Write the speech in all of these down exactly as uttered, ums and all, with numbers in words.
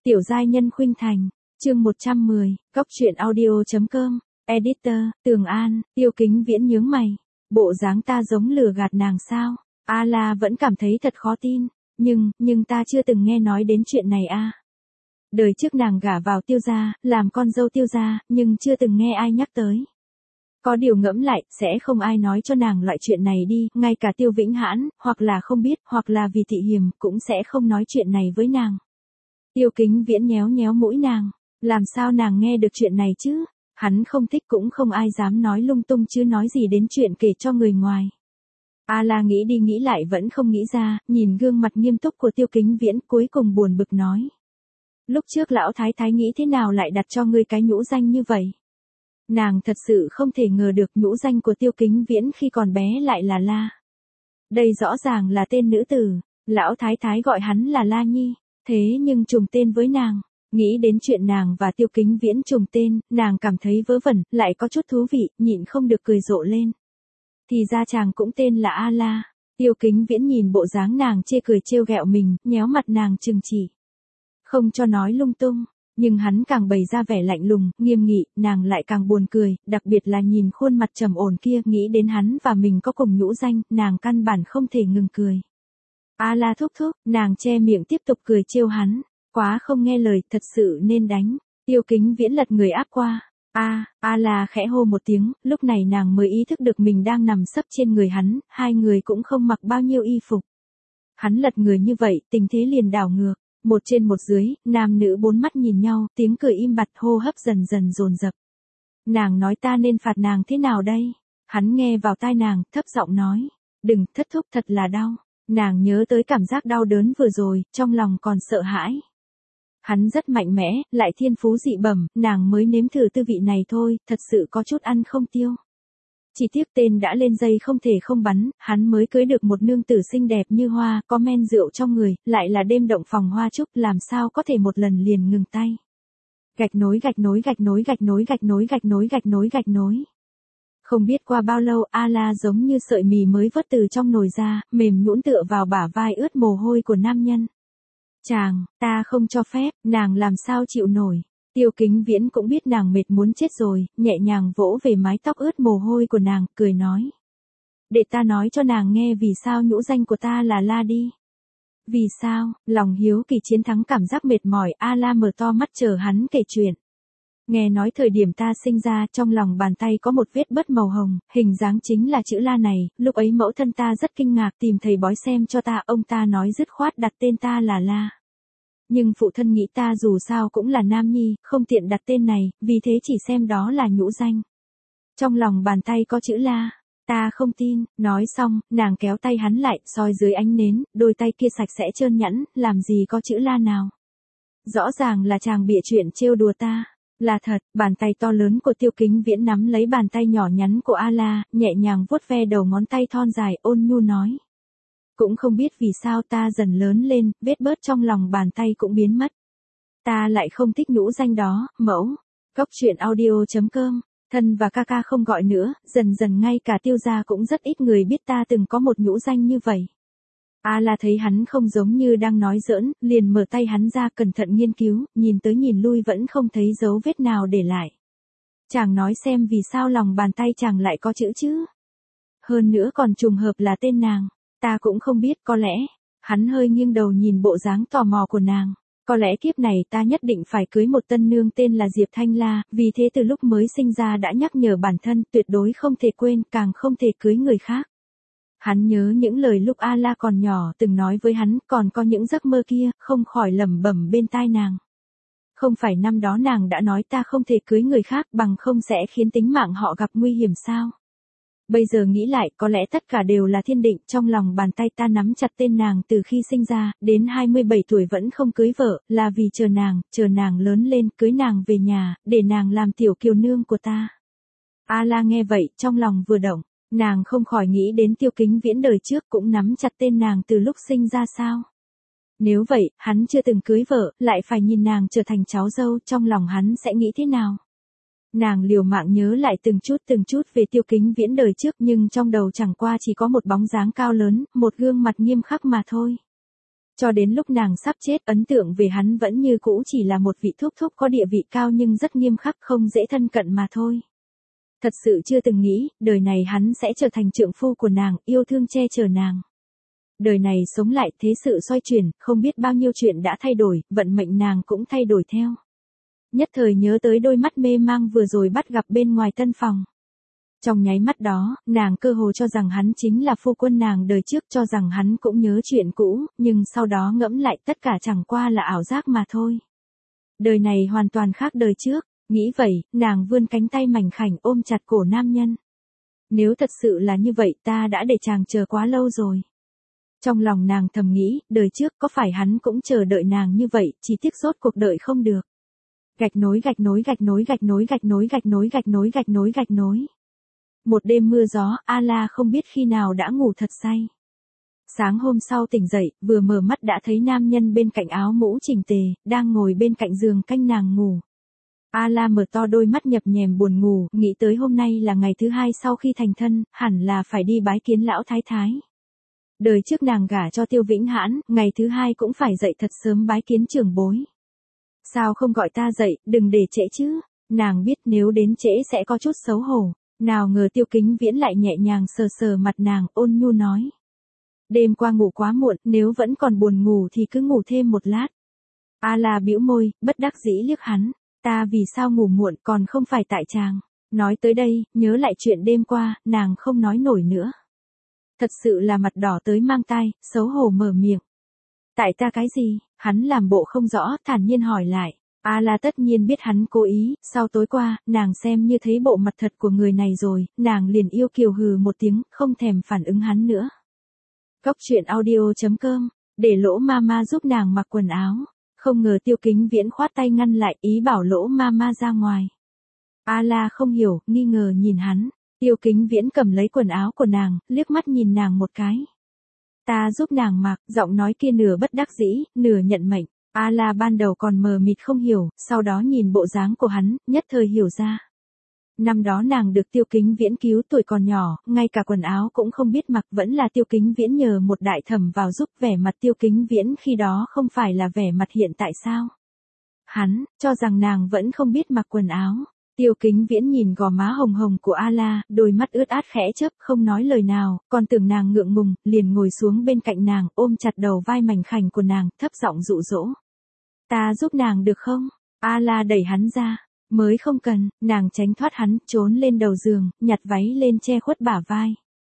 Tiểu giai nhân khuynh thành, chương một trăm mười, Góc truyện audio chấm com, Editor, Tường An, Tiêu Kính Viễn nhướng mày. Bộ dáng ta giống lừa gạt nàng sao? A La vẫn cảm thấy thật khó tin, nhưng, nhưng ta chưa từng nghe nói đến chuyện này a. Đời trước nàng gả vào Tiêu gia, làm con dâu Tiêu gia, nhưng chưa từng nghe ai nhắc tới. Có điều ngẫm lại, sẽ không ai nói cho nàng loại chuyện này đi, ngay cả Tiêu Vĩnh Hãn, hoặc là không biết, hoặc là vì thị hiềm, cũng sẽ không nói chuyện này với nàng. Tiêu Kính Viễn nhéo nhéo mũi nàng, làm sao nàng nghe được chuyện này chứ? Hắn không thích cũng không ai dám nói lung tung chứ nói gì đến chuyện kể cho người ngoài. A La nghĩ đi nghĩ lại vẫn không nghĩ ra, nhìn gương mặt nghiêm túc của Tiêu Kính Viễn cuối cùng buồn bực nói. Lúc trước lão thái thái nghĩ thế nào lại đặt cho ngươi cái nhũ danh như vậy? Nàng thật sự không thể ngờ được nhũ danh của Tiêu Kính Viễn khi còn bé lại là La. Đây rõ ràng là tên nữ tử, lão thái thái gọi hắn là La Nhi, thế nhưng trùng tên với nàng. Nghĩ đến chuyện nàng và Tiêu Kính Viễn trùng tên, nàng cảm thấy vớ vẩn, lại có chút thú vị, nhịn không được cười rộ lên. Thì ra chàng cũng tên là A La. Tiêu Kính Viễn nhìn bộ dáng nàng chê cười trêu ghẹo mình, nhéo mặt nàng trừng chỉ. Không cho nói lung tung, nhưng hắn càng bày ra vẻ lạnh lùng, nghiêm nghị, nàng lại càng buồn cười, đặc biệt là nhìn khuôn mặt trầm ổn kia, nghĩ đến hắn và mình có cùng nhũ danh, nàng căn bản không thể ngừng cười. A La thúc thúc, nàng che miệng tiếp tục cười trêu hắn. Quá không nghe lời, thật sự nên đánh. Tiêu Kính Viễn lật người áp qua. A, A La khẽ hô một tiếng, lúc này nàng mới ý thức được mình đang nằm sấp trên người hắn, hai người cũng không mặc bao nhiêu y phục. Hắn lật người như vậy, tình thế liền đảo ngược, một trên một dưới, nam nữ bốn mắt nhìn nhau, tiếng cười im bặt, hô hấp dần dần dồn dập. Nàng nói ta nên phạt nàng thế nào đây? Hắn nghe vào tai nàng, thấp giọng nói, đừng, thất thúc thật là đau. Nàng nhớ tới cảm giác đau đớn vừa rồi, trong lòng còn sợ hãi. Hắn rất mạnh mẽ, lại thiên phú dị bẩm, nàng mới nếm thử tư vị này thôi, thật sự có chút ăn không tiêu. Chỉ tiếc tên đã lên dây không thể không bắn, hắn mới cưới được một nương tử xinh đẹp như hoa, có men rượu trong người, lại là đêm động phòng hoa trúc, làm sao có thể một lần liền ngừng tay. Gạch nối gạch nối gạch nối gạch nối gạch nối gạch nối gạch nối gạch nối. Không biết qua bao lâu, A La giống như sợi mì mới vớt từ trong nồi ra, mềm nhũn tựa vào bả vai ướt mồ hôi của nam nhân. Chàng, ta không cho phép, nàng làm sao chịu nổi. Tiêu Kính Viễn cũng biết nàng mệt muốn chết rồi, nhẹ nhàng vỗ về mái tóc ướt mồ hôi của nàng, cười nói. Để ta nói cho nàng nghe vì sao nhũ danh của ta là La đi. Vì sao, lòng hiếu kỳ chiến thắng cảm giác mệt mỏi, A La mở to mắt chờ hắn kể chuyện. Nghe nói thời điểm ta sinh ra, trong lòng bàn tay có một vết bớt màu hồng, hình dáng chính là chữ La này, lúc ấy mẫu thân ta rất kinh ngạc tìm thầy bói xem cho ta, ông ta nói dứt khoát đặt tên ta là La. Nhưng phụ thân nghĩ ta dù sao cũng là nam nhi, không tiện đặt tên này, vì thế chỉ xem đó là nhũ danh. Trong lòng bàn tay có chữ La, ta không tin, nói xong, nàng kéo tay hắn lại, soi dưới ánh nến, đôi tay kia sạch sẽ trơn nhẵn, làm gì có chữ La nào. Rõ ràng là chàng bịa chuyện trêu đùa ta. Là thật, bàn tay to lớn của Tiêu Kính Viễn nắm lấy bàn tay nhỏ nhắn của A La, nhẹ nhàng vuốt ve đầu ngón tay thon dài, ôn nhu nói. Cũng không biết vì sao ta dần lớn lên, vết bớt trong lòng bàn tay cũng biến mất. Ta lại không thích nhũ danh đó, mẫu. Góc truyện audio chấm com, thân và ca ca không gọi nữa, dần dần ngay cả Tiêu gia cũng rất ít người biết ta từng có một nhũ danh như vậy. A La thấy hắn không giống như đang nói giỡn, liền mở tay hắn ra cẩn thận nghiên cứu, nhìn tới nhìn lui vẫn không thấy dấu vết nào để lại. Chàng nói xem vì sao lòng bàn tay chàng lại có chữ chứ? Hơn nữa còn trùng hợp là tên nàng, ta cũng không biết, có lẽ. Hắn hơi nghiêng đầu nhìn bộ dáng tò mò của nàng. Có lẽ kiếp này ta nhất định phải cưới một tân nương tên là Diệp Thanh La, vì thế từ lúc mới sinh ra đã nhắc nhở bản thân tuyệt đối không thể quên, càng không thể cưới người khác. Hắn nhớ những lời lúc A La còn nhỏ từng nói với hắn, còn có những giấc mơ kia, không khỏi lẩm bẩm bên tai nàng. Không phải năm đó nàng đã nói ta không thể cưới người khác bằng không sẽ khiến tính mạng họ gặp nguy hiểm sao? Bây giờ nghĩ lại, có lẽ tất cả đều là thiên định, trong lòng bàn tay ta nắm chặt tên nàng từ khi sinh ra, đến hai mươi bảy tuổi vẫn không cưới vợ, là vì chờ nàng, chờ nàng lớn lên, cưới nàng về nhà, để nàng làm tiểu kiều nương của ta. A La nghe vậy, trong lòng vừa động. Nàng không khỏi nghĩ đến Tiêu Kính Viễn đời trước cũng nắm chặt tên nàng từ lúc sinh ra sao. Nếu vậy, hắn chưa từng cưới vợ, lại phải nhìn nàng trở thành cháu dâu, trong lòng hắn sẽ nghĩ thế nào? Nàng liều mạng nhớ lại từng chút từng chút về Tiêu Kính Viễn đời trước nhưng trong đầu chẳng qua chỉ có một bóng dáng cao lớn, một gương mặt nghiêm khắc mà thôi. Cho đến lúc nàng sắp chết, ấn tượng về hắn vẫn như cũ chỉ là một vị thúc thúc có địa vị cao nhưng rất nghiêm khắc, không dễ thân cận mà thôi. Thật sự chưa từng nghĩ, đời này hắn sẽ trở thành trượng phu của nàng, yêu thương che chở nàng. Đời này sống lại, thế sự xoay chuyển, không biết bao nhiêu chuyện đã thay đổi, vận mệnh nàng cũng thay đổi theo. Nhất thời nhớ tới đôi mắt mê mang vừa rồi bắt gặp bên ngoài tân phòng. Trong nháy mắt đó, nàng cơ hồ cho rằng hắn chính là phu quân nàng đời trước, cho rằng hắn cũng nhớ chuyện cũ, nhưng sau đó ngẫm lại tất cả chẳng qua là ảo giác mà thôi. Đời này hoàn toàn khác đời trước, nghĩ vậy, nàng vươn cánh tay mảnh khảnh ôm chặt cổ nam nhân. Nếu thật sự là như vậy ta đã để chàng chờ quá lâu rồi. Trong lòng nàng thầm nghĩ, đời trước có phải hắn cũng chờ đợi nàng như vậy, chỉ tiếc rốt cuộc đợi không được. Gạch nối gạch nối gạch nối gạch nối gạch nối gạch nối gạch nối gạch nối gạch nối. Một đêm mưa gió, A-la không biết khi nào đã ngủ thật say. Sáng hôm sau tỉnh dậy, vừa mở mắt đã thấy nam nhân bên cạnh áo mũ chỉnh tề, đang ngồi bên cạnh giường canh nàng ngủ. A-la mở to đôi mắt nhập nhèm buồn ngủ, nghĩ tới hôm nay là ngày thứ hai sau khi thành thân, hẳn là phải đi bái kiến lão thái thái. Đời trước nàng gả cho Tiêu Vĩnh Hãn, ngày thứ hai cũng phải dậy thật sớm bái kiến trưởng bối. Sao không gọi ta dậy, đừng để trễ chứ, nàng biết nếu đến trễ sẽ có chút xấu hổ. Nào ngờ Tiêu Kính Viễn lại nhẹ nhàng sờ sờ mặt nàng, ôn nhu nói. Đêm qua ngủ quá muộn, nếu vẫn còn buồn ngủ thì cứ ngủ thêm một lát. A-la bĩu môi, bất đắc dĩ liếc hắn, ta vì sao ngủ muộn còn không phải tại chàng. Nói tới đây, nhớ lại chuyện đêm qua, nàng không nói nổi nữa. Thật sự là mặt đỏ tới mang tai, xấu hổ mở miệng. Tại ta cái gì, hắn làm bộ không rõ, thản nhiên hỏi lại. A-la tất nhiên biết hắn cố ý, sau tối qua, nàng xem như thấy bộ mặt thật của người này rồi, nàng liền yêu kiều hừ một tiếng, không thèm phản ứng hắn nữa. Cốc truyện audio chấm com, để Lỗ Mama giúp nàng mặc quần áo, không ngờ Tiêu Kính Viễn khoát tay ngăn lại, ý bảo Lỗ Mama ra ngoài. A-la không hiểu, nghi ngờ nhìn hắn, Tiêu Kính Viễn cầm lấy quần áo của nàng, liếc mắt nhìn nàng một cái. Ta giúp nàng mặc, giọng nói kia nửa bất đắc dĩ, nửa nhận mệnh. A-la ban đầu còn mờ mịt không hiểu, sau đó nhìn bộ dáng của hắn, nhất thời hiểu ra. Năm đó nàng được Tiêu Kính Viễn cứu tuổi còn nhỏ, ngay cả quần áo cũng không biết mặc, vẫn là Tiêu Kính Viễn nhờ một đại thẩm vào giúp. Vẻ mặt Tiêu Kính Viễn khi đó không phải là vẻ mặt hiện tại sao? Hắn cho rằng nàng vẫn không biết mặc quần áo. Tiêu Kính Viễn nhìn gò má hồng hồng của A-la, đôi mắt ướt át khẽ chớp, không nói lời nào, còn tưởng nàng ngượng ngùng, liền ngồi xuống bên cạnh nàng, ôm chặt đầu vai mảnh khảnh của nàng, thấp giọng dụ dỗ. Ta giúp nàng được không? A-la đẩy hắn ra. Mới không cần, nàng tránh thoát hắn, trốn lên đầu giường, nhặt váy lên che khuất bả vai.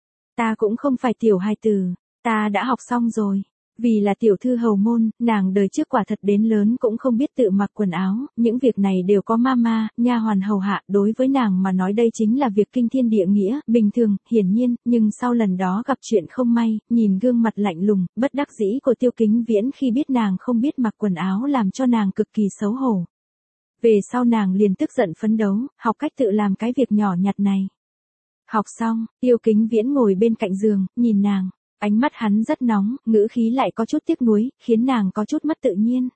Ta cũng không phải tiểu hài tử, ta đã học xong rồi. Vì là tiểu thư hầu môn, nàng đời trước quả thật đến lớn cũng không biết tự mặc quần áo, những việc này đều có mama, nha hoàn hầu hạ, đối với nàng mà nói đây chính là việc kinh thiên địa nghĩa, bình thường, hiển nhiên, nhưng sau lần đó gặp chuyện không may, nhìn gương mặt lạnh lùng, bất đắc dĩ của Tiêu Kính Viễn khi biết nàng không biết mặc quần áo làm cho nàng cực kỳ xấu hổ. Về sau nàng liền tức giận phấn đấu, học cách tự làm cái việc nhỏ nhặt này. Học xong, Tiêu Kính Viễn ngồi bên cạnh giường, nhìn nàng. Ánh mắt hắn rất nóng, ngữ khí lại có chút tiếc nuối, khiến nàng có chút mất tự nhiên.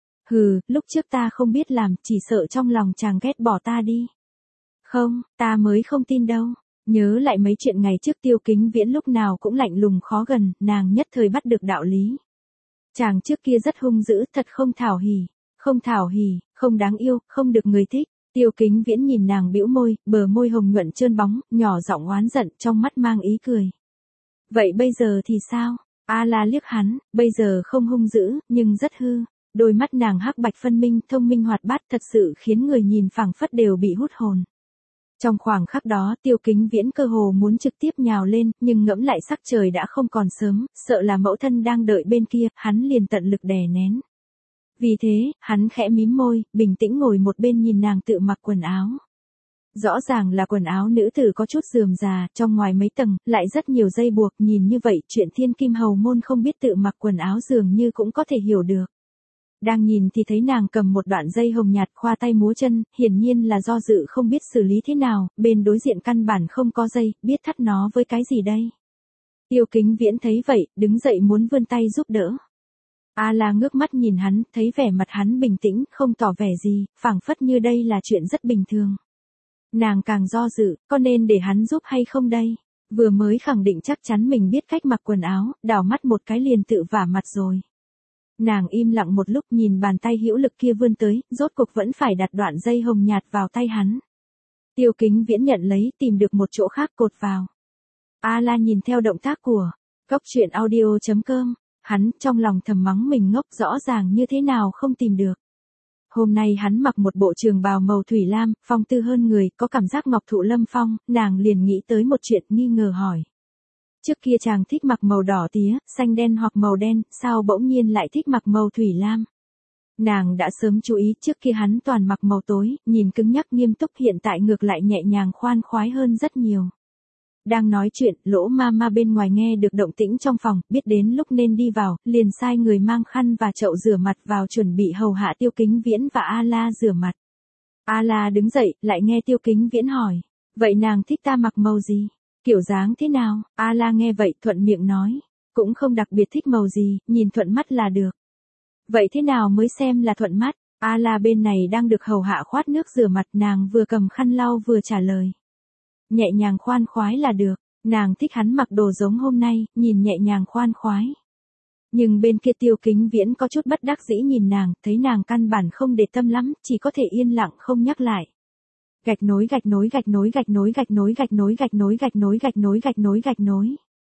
Hừ, lúc trước ta không biết làm, chỉ sợ trong lòng chàng ghét bỏ ta đi. Không, ta mới không tin đâu. Nhớ lại mấy chuyện ngày trước Tiêu Kính Viễn lúc nào cũng lạnh lùng khó gần, nàng nhất thời bắt được đạo lý. Chàng trước kia rất hung dữ, thật không thảo hỉ. Không thảo hỉ, không đáng yêu, không được người thích. Tiêu Kính Viễn nhìn nàng bĩu môi, bờ môi hồng nhuận trơn bóng, nhỏ giọng oán giận, trong mắt mang ý cười. Vậy bây giờ thì sao? A-la liếc hắn, bây giờ không hung dữ, nhưng rất hư. Đôi mắt nàng hắc bạch phân minh, thông minh hoạt bát thật sự khiến người nhìn phảng phất đều bị hút hồn. Trong khoảng khắc đó, Tiêu Kính Viễn cơ hồ muốn trực tiếp nhào lên, nhưng ngẫm lại sắc trời đã không còn sớm, sợ là mẫu thân đang đợi bên kia, hắn liền tận lực đè nén. Vì thế, hắn khẽ mím môi, bình tĩnh ngồi một bên nhìn nàng tự mặc quần áo. Rõ ràng là quần áo nữ tử có chút rườm rà, trong ngoài mấy tầng, lại rất nhiều dây buộc, nhìn như vậy, chuyện thiên kim hầu môn không biết tự mặc quần áo dường như cũng có thể hiểu được. Đang nhìn thì thấy nàng cầm một đoạn dây hồng nhạt khoa tay múa chân, hiển nhiên là do dự không biết xử lý thế nào, bên đối diện căn bản không có dây, biết thắt nó với cái gì đây. Tiêu Kính Viễn thấy vậy, đứng dậy muốn vươn tay giúp đỡ. A-la ngước mắt nhìn hắn, thấy vẻ mặt hắn bình tĩnh, không tỏ vẻ gì, phảng phất như đây là chuyện rất bình thường. Nàng càng do dự, có nên để hắn giúp hay không đây? Vừa mới khẳng định chắc chắn mình biết cách mặc quần áo, đảo mắt một cái liền tự vả mặt rồi. Nàng im lặng một lúc nhìn bàn tay hữu lực kia vươn tới, rốt cuộc vẫn phải đặt đoạn dây hồng nhạt vào tay hắn. Tiêu Kính Viễn nhận lấy, tìm được một chỗ khác cột vào. A La nhìn theo động tác của Cốc Truyện Audio chấm com, hắn trong lòng thầm mắng mình ngốc, rõ ràng như thế nào không tìm được. Hôm nay hắn mặc một bộ trường bào màu thủy lam, phong tư hơn người, có cảm giác ngọc thụ lâm phong, nàng liền nghĩ tới một chuyện, nghi ngờ hỏi. Trước kia chàng thích mặc màu đỏ tía, xanh đen hoặc màu đen, sao bỗng nhiên lại thích mặc màu thủy lam? Nàng đã sớm chú ý, trước kia hắn toàn mặc màu tối, nhìn cứng nhắc nghiêm túc, hiện tại ngược lại nhẹ nhàng khoan khoái hơn rất nhiều. Đang nói chuyện, Lỗ ma ma bên ngoài nghe được động tĩnh trong phòng, biết đến lúc nên đi vào, liền sai người mang khăn và chậu rửa mặt vào chuẩn bị hầu hạ Tiêu Kính Viễn và A La rửa mặt. A La đứng dậy, lại nghe Tiêu Kính Viễn hỏi, vậy nàng thích ta mặc màu gì? Kiểu dáng thế nào? A La nghe vậy thuận miệng nói, cũng không đặc biệt thích màu gì, nhìn thuận mắt là được. Vậy thế nào mới xem là thuận mắt? A La bên này đang được hầu hạ khoát nước rửa mặt, nàng vừa cầm khăn lau vừa trả lời. Nhẹ nhàng khoan khoái là được, nàng thích hắn mặc đồ giống hôm nay, nhìn nhẹ nhàng khoan khoái. Nhưng bên kia Tiêu Kính Viễn có chút bất đắc dĩ nhìn nàng, thấy nàng căn bản không để tâm lắm, chỉ có thể yên lặng không nhắc lại. Gạch nối gạch nối gạch nối gạch nối gạch nối gạch nối gạch nối gạch nối gạch nối gạch nối gạch nối.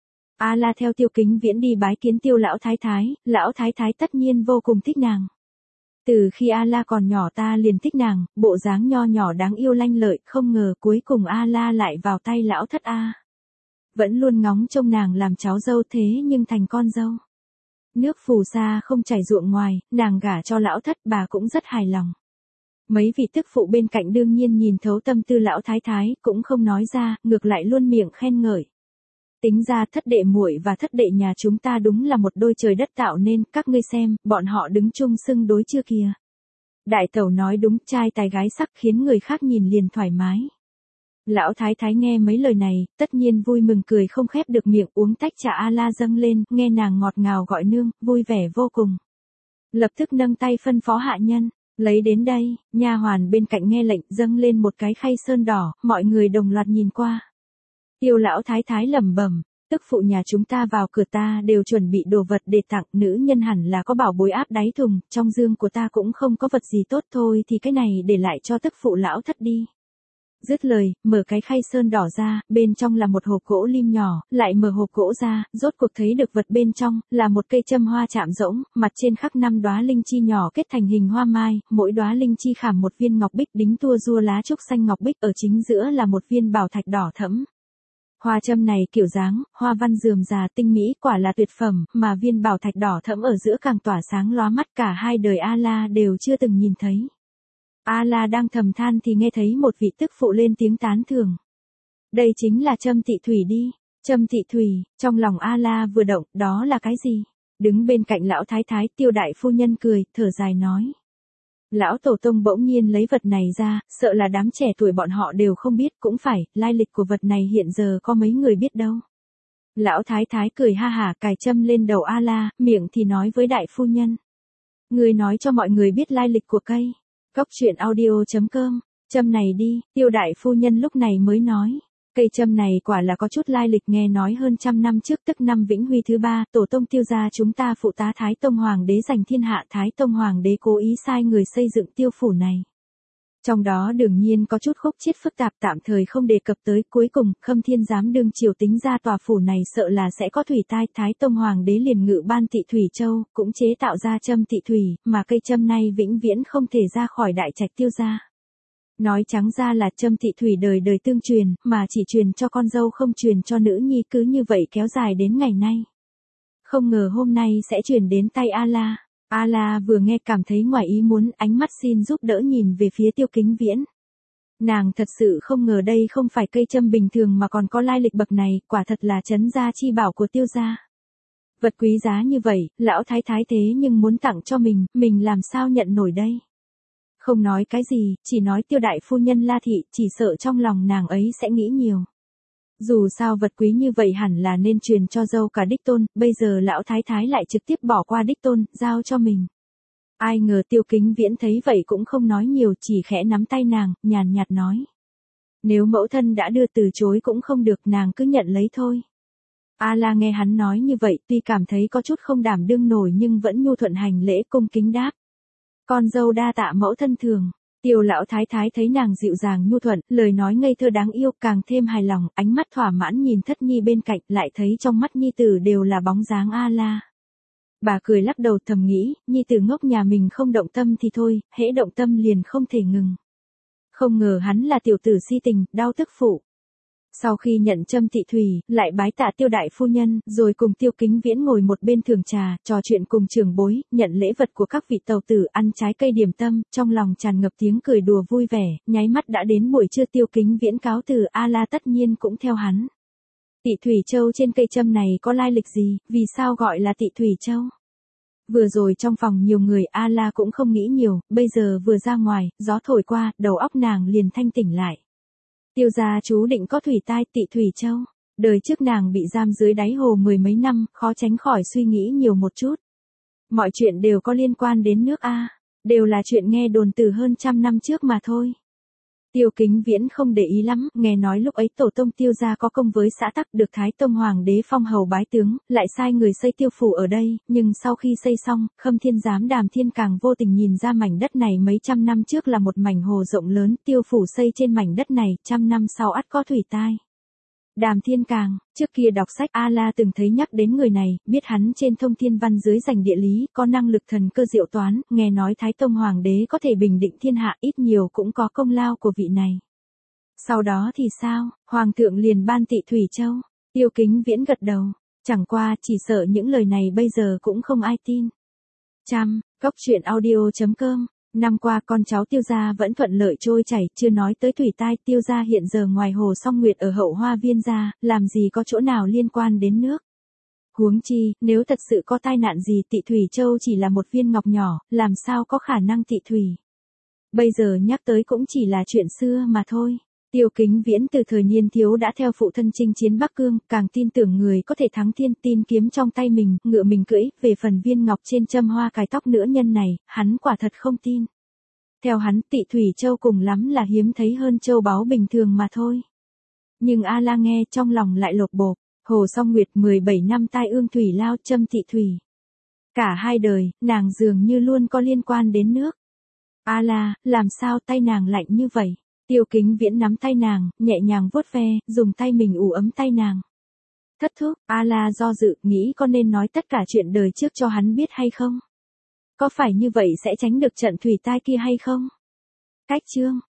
A La theo Tiêu Kính Viễn đi bái kiến Tiêu lão thái thái, lão thái thái tất nhiên vô cùng thích nàng. Từ khi A La còn nhỏ ta liền thích nàng, bộ dáng nho nhỏ đáng yêu lanh lợi, không ngờ cuối cùng A La lại vào tay lão thất A. Vẫn luôn ngóng trông nàng làm cháu dâu thế nhưng thành con dâu. Nước phù sa không chảy ruộng ngoài, nàng gả cho lão thất, bà cũng rất hài lòng. Mấy vị tức phụ bên cạnh đương nhiên nhìn thấu tâm tư lão thái thái, cũng không nói ra, ngược lại luôn miệng khen ngợi. Tính ra thất đệ muội và thất đệ nhà chúng ta đúng là một đôi trời đất tạo nên, các ngươi xem, bọn họ đứng chung xưng đối chưa kìa. Đại tẩu nói đúng, trai tài gái sắc khiến người khác nhìn liền thoải mái. Lão thái thái nghe mấy lời này, tất nhiên vui mừng cười không khép được miệng, uống tách trà A La dâng lên, nghe nàng ngọt ngào gọi nương, vui vẻ vô cùng. Lập tức nâng tay phân phó hạ nhân, lấy đến đây, nha hoàn bên cạnh nghe lệnh dâng lên một cái khay sơn đỏ, mọi người đồng loạt nhìn qua. Tiêu lão thái thái lẩm bẩm, tức phụ nhà chúng ta vào cửa ta đều chuẩn bị đồ vật để tặng, nữ nhân hẳn là có bảo bối áp đáy thùng, trong dương của ta cũng không có vật gì tốt, thôi thì cái này để lại cho tức phụ lão thất đi. Dứt lời, mở cái khay sơn đỏ ra, bên trong là một hộp gỗ lim nhỏ, lại mở hộp gỗ ra, rốt cuộc thấy được vật bên trong, là một cây châm hoa chạm rỗng, mặt trên khắc năm đóa linh chi nhỏ kết thành hình hoa mai, mỗi đóa linh chi khảm một viên ngọc bích đính tua rua lá trúc xanh ngọc bích, ở chính giữa là một viên bảo thạch đỏ thẫm. Hoa châm này kiểu dáng, hoa văn rườm rà tinh mỹ, quả là tuyệt phẩm, mà viên bảo thạch đỏ thẫm ở giữa càng tỏa sáng lóa mắt, cả hai đời A La đều chưa từng nhìn thấy. A La đang thầm than thì nghe thấy một vị tức phụ lên tiếng tán thưởng. Đây chính là Trâm Thị Thủy đi. Trâm Thị Thủy, trong lòng A La vừa động, đó là cái gì? Đứng bên cạnh lão thái thái, Tiêu đại phu nhân cười, thở dài nói. Lão tổ tông bỗng nhiên lấy vật này ra, sợ là đám trẻ tuổi bọn họ đều không biết, cũng phải, lai lịch của vật này hiện giờ có mấy người biết đâu. Lão thái thái cười ha hả cài châm lên đầu A La, miệng thì nói với đại phu nhân. Người nói cho mọi người biết lai lịch của cây. Cốc Truyện Audio chấm com, châm này đi, Tiêu đại phu nhân lúc này mới nói. Cây châm này quả là có chút lai lịch, nghe nói hơn trăm năm trước, tức năm Vĩnh Huy thứ ba, tổ tông Tiêu gia chúng ta phụ tá Thái Tông Hoàng đế giành thiên hạ, Thái Tông Hoàng đế cố ý sai người xây dựng tiêu phủ này. Trong đó đương nhiên có chút khúc chiết phức tạp, tạm thời không đề cập tới, cuối cùng, Khâm Thiên giám đương triều tính ra tòa phủ này sợ là sẽ có thủy tai, Thái Tông Hoàng đế liền ngự ban Tị Thủy Châu, cũng chế tạo ra châm Tị Thủy, mà cây châm này vĩnh viễn không thể ra khỏi đại trạch Tiêu gia. Nói trắng ra là châm Tị Thủy đời đời tương truyền, mà chỉ truyền cho con dâu không truyền cho nữ nhi, cứ như vậy kéo dài đến ngày nay. Không ngờ hôm nay sẽ truyền đến tay A La. A La vừa nghe cảm thấy ngoài ý muốn, ánh mắt xin giúp đỡ nhìn về phía Tiêu Kính Viễn. Nàng thật sự không ngờ đây không phải cây châm bình thường mà còn có lai lịch bậc này, quả thật là trấn gia chi bảo của Tiêu gia. Vật quý giá như vậy, lão thái thái thế nhưng muốn tặng cho mình, mình làm sao nhận nổi đây? Không nói cái gì, chỉ nói Tiêu đại phu nhân La thị, chỉ sợ trong lòng nàng ấy sẽ nghĩ nhiều. Dù sao vật quý như vậy hẳn là nên truyền cho dâu cả đích tôn, bây giờ lão thái thái lại trực tiếp bỏ qua đích tôn, giao cho mình. Ai ngờ Tiêu Kính Viễn thấy vậy cũng không nói nhiều, chỉ khẽ nắm tay nàng, nhàn nhạt nói. Nếu mẫu thân đã đưa từ chối cũng không được, nàng cứ nhận lấy thôi. A-la nghe hắn nói như vậy tuy cảm thấy có chút không đảm đương nổi nhưng vẫn nhu thuận hành lễ cung kính đáp. Con dâu đa tạ mẫu thân thường. Tiêu lão thái thái thấy nàng dịu dàng nhu thuận, lời nói ngây thơ đáng yêu càng thêm hài lòng, ánh mắt thỏa mãn nhìn thất nhi bên cạnh lại thấy trong mắt nhi tử đều là bóng dáng A-la. Bà cười lắc đầu thầm nghĩ, nhi tử ngốc nhà mình không động tâm thì thôi, hễ động tâm liền không thể ngừng. Không ngờ hắn là tiểu tử si tình, đau tức phụ. Sau khi nhận châm tị thủy, lại bái tạ Tiêu đại phu nhân, rồi cùng Tiêu Kính Viễn ngồi một bên thưởng trà, trò chuyện cùng trưởng bối, nhận lễ vật của các vị tàu tử, ăn trái cây điểm tâm, trong lòng tràn ngập tiếng cười đùa vui vẻ, nháy mắt đã đến buổi trưa. Tiêu Kính Viễn cáo từ, A-la tất nhiên cũng theo hắn. Tị thủy châu trên cây châm này có lai lịch gì, vì sao gọi là tị thủy châu? Vừa rồi trong phòng nhiều người, A-la cũng không nghĩ nhiều, bây giờ vừa ra ngoài, gió thổi qua, đầu óc nàng liền thanh tỉnh lại. Tiêu gia chú định có thủy tai, tị thủy châu. Đời trước nàng bị giam dưới đáy hồ mười mấy năm, khó tránh khỏi suy nghĩ nhiều một chút. Mọi chuyện đều có liên quan đến nước A, đều là chuyện nghe đồn từ hơn trăm năm trước mà thôi. Tiêu Kính Viễn không để ý lắm, nghe nói lúc ấy tổ tông Tiêu gia có công với xã tắc, được Thái Tông Hoàng đế phong hầu bái tướng, lại sai người xây tiêu phủ ở đây, nhưng sau khi xây xong, Khâm Thiên Giám Đàm Thiên Càng vô tình nhìn ra mảnh đất này mấy trăm năm trước là một mảnh hồ rộng lớn, tiêu phủ xây trên mảnh đất này, trăm năm sau ắt có thủy tai. Đàm Thiên Càng, trước kia đọc sách A-la từng thấy nhắc đến người này, biết hắn trên thông thiên văn dưới rành địa lý, có năng lực thần cơ diệu toán, nghe nói Thái Tông Hoàng đế có thể bình định thiên hạ, ít nhiều cũng có công lao của vị này. Sau đó thì sao, Hoàng thượng liền ban tị thủy châu. Tiêu Kính Viễn gật đầu, chẳng qua chỉ sợ những lời này bây giờ cũng không ai tin. Trăm, Cốc Truyện Audio chấm com. Năm qua con cháu Tiêu gia vẫn thuận lợi trôi chảy, chưa nói tới thủy tai. Tiêu gia hiện giờ ngoài hồ Song Nguyệt ở Hậu Hoa Viên ra, làm gì có chỗ nào liên quan đến nước. Huống chi, nếu thật sự có tai nạn gì, tị thủy châu chỉ là một viên ngọc nhỏ, làm sao có khả năng tị thủy. Bây giờ nhắc tới cũng chỉ là chuyện xưa mà thôi. Tiêu Kính Viễn từ thời niên thiếu đã theo phụ thân chinh chiến Bắc Cương, càng tin tưởng người có thể thắng thiên, tin kiếm trong tay mình, ngựa mình cưỡi, về phần viên ngọc trên châm hoa cài tóc nữ nhân này, hắn quả thật không tin. Theo hắn, tị thủy châu cùng lắm là hiếm thấy hơn châu báu bình thường mà thôi. Nhưng A-la nghe trong lòng lại lột bột, hồ Song Nguyệt mười bảy năm tai ương thủy lao, châm tị thủy. Cả hai đời, nàng dường như luôn có liên quan đến nước. A-la, làm sao tay nàng lạnh như vậy? Tiêu Kính Viễn nắm tay nàng, nhẹ nhàng vuốt ve, dùng tay mình ủ ấm tay nàng. Thất thúc, A-la do dự, nghĩ có nên nói tất cả chuyện đời trước cho hắn biết hay không? Có phải như vậy sẽ tránh được trận thủy tai kia hay không? Cách chương